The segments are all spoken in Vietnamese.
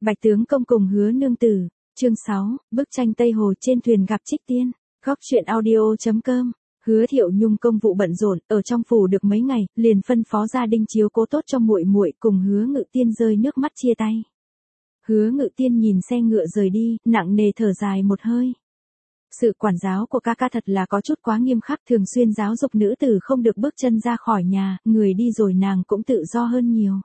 Bạch tướng công cùng Hứa nương tử, chương 6, bức tranh Tây Hồ trên thuyền gặp Trích Tiên, góc truyện audio.com. Hứa Thiệu Nhung công vụ bận rộn, ở trong phủ được mấy ngày, liền phân phó gia đình chiếu cố tốt cho muội muội, cùng Hứa Ngự Tiên rơi nước mắt chia tay. Hứa Ngự Tiên nhìn xe ngựa rời đi, nặng nề thở dài một hơi. Sự quản giáo của ca ca thật là có chút quá nghiêm khắc, thường xuyên giáo dục nữ tử không được bước chân ra khỏi nhà, người đi rồi nàng cũng tự do hơn nhiều.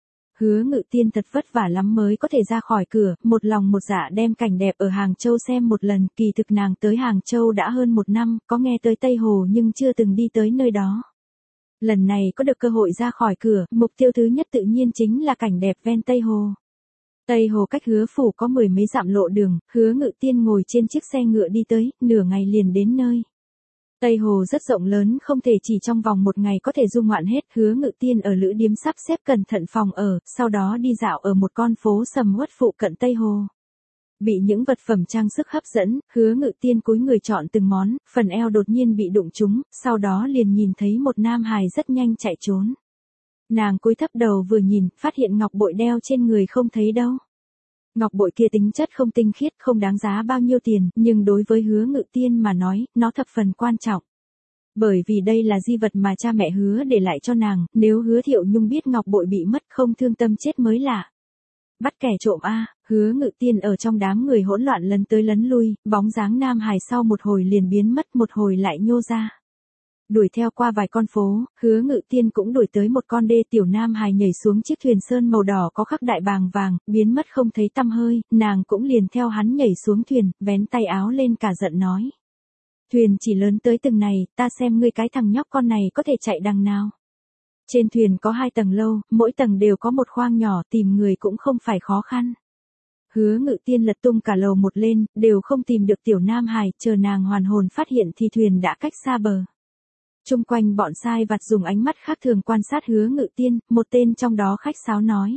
Hứa Ngự Tiên thật vất vả lắm mới có thể ra khỏi cửa, một lòng một dạ đem cảnh đẹp ở Hàng Châu xem một lần, kỳ thực nàng tới Hàng Châu đã hơn 1 năm, có nghe tới Tây Hồ nhưng chưa từng đi tới nơi đó. Lần này có được cơ hội ra khỏi cửa, mục tiêu thứ nhất tự nhiên chính là cảnh đẹp ven Tây Hồ. Tây Hồ cách Hứa phủ có 10 mấy dặm lộ đường, Hứa Ngự Tiên ngồi trên chiếc xe ngựa đi tới, nửa ngày liền đến nơi. Tây Hồ rất rộng lớn, không thể chỉ trong vòng 1 ngày có thể du ngoạn hết. Hứa Ngự Tiên ở lữ điếm sắp xếp cẩn thận phòng ở, sau đó đi dạo ở một con phố sầm uất phụ cận Tây Hồ. Bị những vật phẩm trang sức hấp dẫn, Hứa Ngự Tiên cúi người chọn từng món, phần eo đột nhiên bị đụng trúng, sau đó liền nhìn thấy một nam hài rất nhanh chạy trốn. Nàng cúi thấp đầu vừa nhìn, phát hiện ngọc bội đeo trên người không thấy đâu. Ngọc bội kia tính chất không tinh khiết, không đáng giá bao nhiêu tiền, nhưng đối với Hứa Ngự Tiên mà nói, nó thập phần quan trọng. Bởi vì đây là di vật mà cha mẹ Hứa để lại cho nàng, nếu Hứa Thiệu Nhung biết ngọc bội bị mất không thương tâm chết mới lạ. Bắt kẻ trộm a, Hứa Ngự Tiên ở trong đám người hỗn loạn lấn tới lấn lui, bóng dáng nam hài sau một hồi liền biến mất, một hồi lại nhô ra. Đuổi theo qua vài con phố, Hứa Ngự Tiên cũng đuổi tới một con đê, tiểu nam hài nhảy xuống chiếc thuyền sơn màu đỏ có khắc đại bàng vàng, biến mất không thấy tăm hơi, nàng cũng liền theo hắn nhảy xuống thuyền, vén tay áo lên cả giận nói. Thuyền chỉ lớn tới từng này, ta xem ngươi cái thằng nhóc con này có thể chạy đằng nào. Trên thuyền có 2 tầng lâu, mỗi tầng đều có một khoang nhỏ, tìm người cũng không phải khó khăn. Hứa Ngự Tiên lật tung cả lầu một lên, đều không tìm được tiểu nam hài, chờ nàng hoàn hồn phát hiện thì thuyền đã cách xa bờ. Chung quanh bọn sai vặt dùng ánh mắt khác thường quan sát Hứa Ngự Tiên, một tên trong đó khách sáo nói.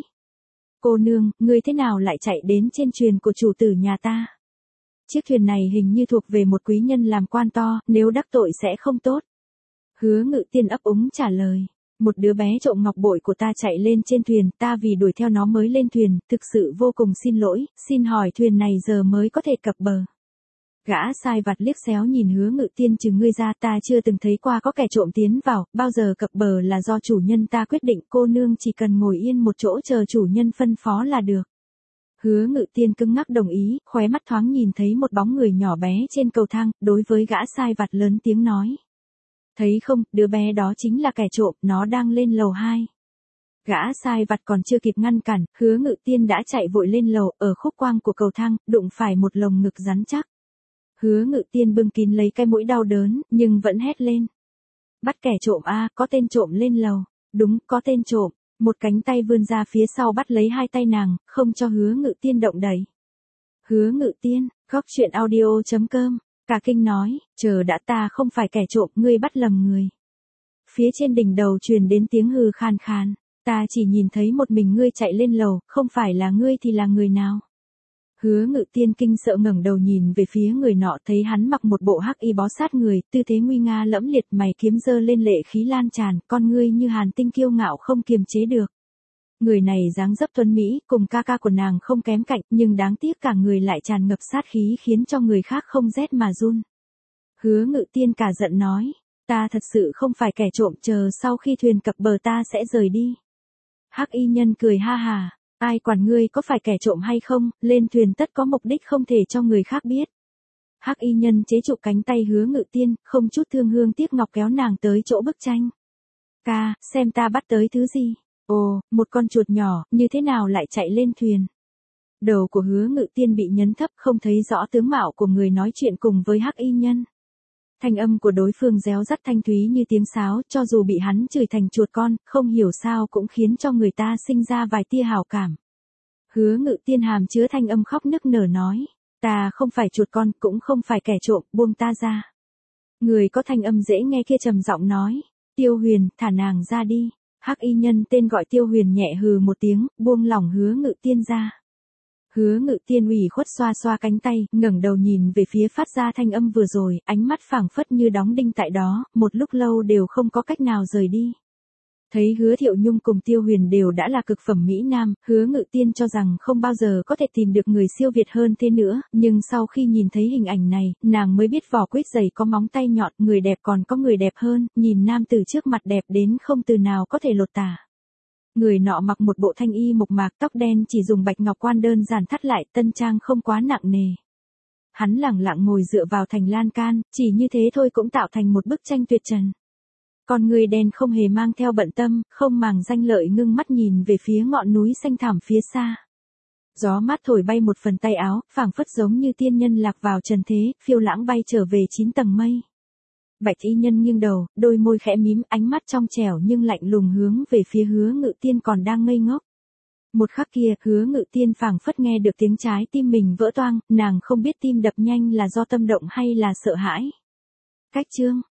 Cô nương, ngươi thế nào lại chạy đến trên thuyền của chủ tử nhà ta? Chiếc thuyền này hình như thuộc về một quý nhân làm quan to, nếu đắc tội sẽ không tốt. Hứa Ngự Tiên ấp úng trả lời. Một đứa bé trộm ngọc bội của ta chạy lên trên thuyền, ta vì đuổi theo nó mới lên thuyền, thực sự vô cùng xin lỗi, xin hỏi thuyền này giờ mới có thể cập bờ. Gã sai vặt liếc xéo nhìn Hứa Ngự Tiên, trừ ngươi ra ta chưa từng thấy qua có kẻ trộm tiến vào, bao giờ cập bờ là do chủ nhân ta quyết định, cô nương chỉ cần ngồi yên một chỗ chờ chủ nhân phân phó là được. Hứa Ngự Tiên cứng ngắc đồng ý, khóe mắt thoáng nhìn thấy một bóng người nhỏ bé trên cầu thang, đối với gã sai vặt lớn tiếng nói. Thấy không, đứa bé đó chính là kẻ trộm, nó đang lên lầu 2. Gã sai vặt còn chưa kịp ngăn cản, Hứa Ngự Tiên đã chạy vội lên lầu, ở khúc quang của cầu thang, đụng phải một lồng ngực rắn chắc. Hứa Ngự Tiên bưng kín lấy cái mũi đau đớn, nhưng vẫn hét lên. Bắt kẻ trộm a, có tên trộm lên lầu. Đúng, có tên trộm. Một cánh tay vươn ra phía sau bắt lấy 2 tay nàng, không cho Hứa Ngự Tiên động đậy. Hứa Ngự Tiên, góc truyện audio.com. Cả kinh nói, chờ đã, ta không phải kẻ trộm, ngươi bắt lầm người. Phía trên đỉnh đầu truyền đến tiếng hừ khan khan, ta chỉ nhìn thấy một mình ngươi chạy lên lầu, không phải là ngươi thì là người nào. Hứa Ngự Tiên kinh sợ ngẩng đầu nhìn về phía người nọ, thấy hắn mặc một bộ hắc y bó sát người, tư thế nguy nga lẫm liệt, mày kiếm giơ lên lệ khí lan tràn, con ngươi như hàn tinh kiêu ngạo không kiềm chế được. Người này dáng dấp tuấn mỹ, cùng ca ca của nàng không kém cạnh, nhưng đáng tiếc cả người lại tràn ngập sát khí khiến cho người khác không rét mà run. Hứa Ngự Tiên cả giận nói, ta thật sự không phải kẻ trộm, chờ sau khi thuyền cập bờ ta sẽ rời đi. Hắc y nhân cười ha hà, ai quản ngươi có phải kẻ trộm hay không, lên thuyền tất có mục đích không thể cho người khác biết. Hắc y nhân chế trụ cánh tay Hứa Ngự Tiên, không chút thương hương tiếc ngọc kéo nàng tới chỗ bức tranh. Ca, xem ta bắt tới thứ gì. Ồ, một con chuột nhỏ, như thế nào lại chạy lên thuyền? Đầu của Hứa Ngự Tiên bị nhấn thấp, không thấy rõ tướng mạo của người nói chuyện cùng với hắc y nhân. Thanh âm của đối phương réo rắt thanh thúy như tiếng sáo, cho dù bị hắn chửi thành chuột con, không hiểu sao cũng khiến cho người ta sinh ra vài tia hảo cảm. Hứa Ngự Tiên hàm chứa thanh âm khóc nức nở nói, ta không phải chuột con, cũng không phải kẻ trộm, buông ta ra. Người có thanh âm dễ nghe kia trầm giọng nói, Tiêu Huyền, thả nàng ra đi. Hắc y nhân tên gọi Tiêu Huyền nhẹ hừ một tiếng, buông lỏng Hứa Ngự Tiên ra. Hứa Ngự Tiên ủy khuất xoa xoa cánh tay, ngẩng đầu nhìn về phía phát ra thanh âm vừa rồi, ánh mắt phảng phất như đóng đinh tại đó, một lúc lâu đều không có cách nào rời đi. Thấy Hứa Thiệu Nhung cùng Tiêu Huyền đều đã là cực phẩm mỹ nam, Hứa Ngự Tiên cho rằng không bao giờ có thể tìm được người siêu việt hơn thế nữa, nhưng sau khi nhìn thấy hình ảnh này, nàng mới biết vỏ quýt dày có móng tay nhọn, người đẹp còn có người đẹp hơn, nhìn nam từ trước mặt đẹp đến không từ nào có thể lột tả. Người nọ mặc một bộ thanh y mộc mạc, tóc đen chỉ dùng bạch ngọc quan đơn giản thắt lại, tân trang không quá nặng nề. Hắn lẳng lặng ngồi dựa vào thành lan can, chỉ như thế thôi cũng tạo thành một bức tranh tuyệt trần. Con người đen không hề mang theo bận tâm, không màng danh lợi ngưng mắt nhìn về phía ngọn núi xanh thẳm phía xa. Gió mát thổi bay một phần tay áo, phảng phất giống như tiên nhân lạc vào trần thế, phiêu lãng bay trở về 9 tầng mây. Bạch y nhân nghiêng đầu, đôi môi khẽ mím, ánh mắt trong trẻo nhưng lạnh lùng hướng về phía Hứa Ngự Tiên còn đang ngây ngốc. Một khắc kia, Hứa Ngự Tiên phảng phất nghe được tiếng trái tim mình vỡ toang, nàng không biết tim đập nhanh là do tâm động hay là sợ hãi. Cách chương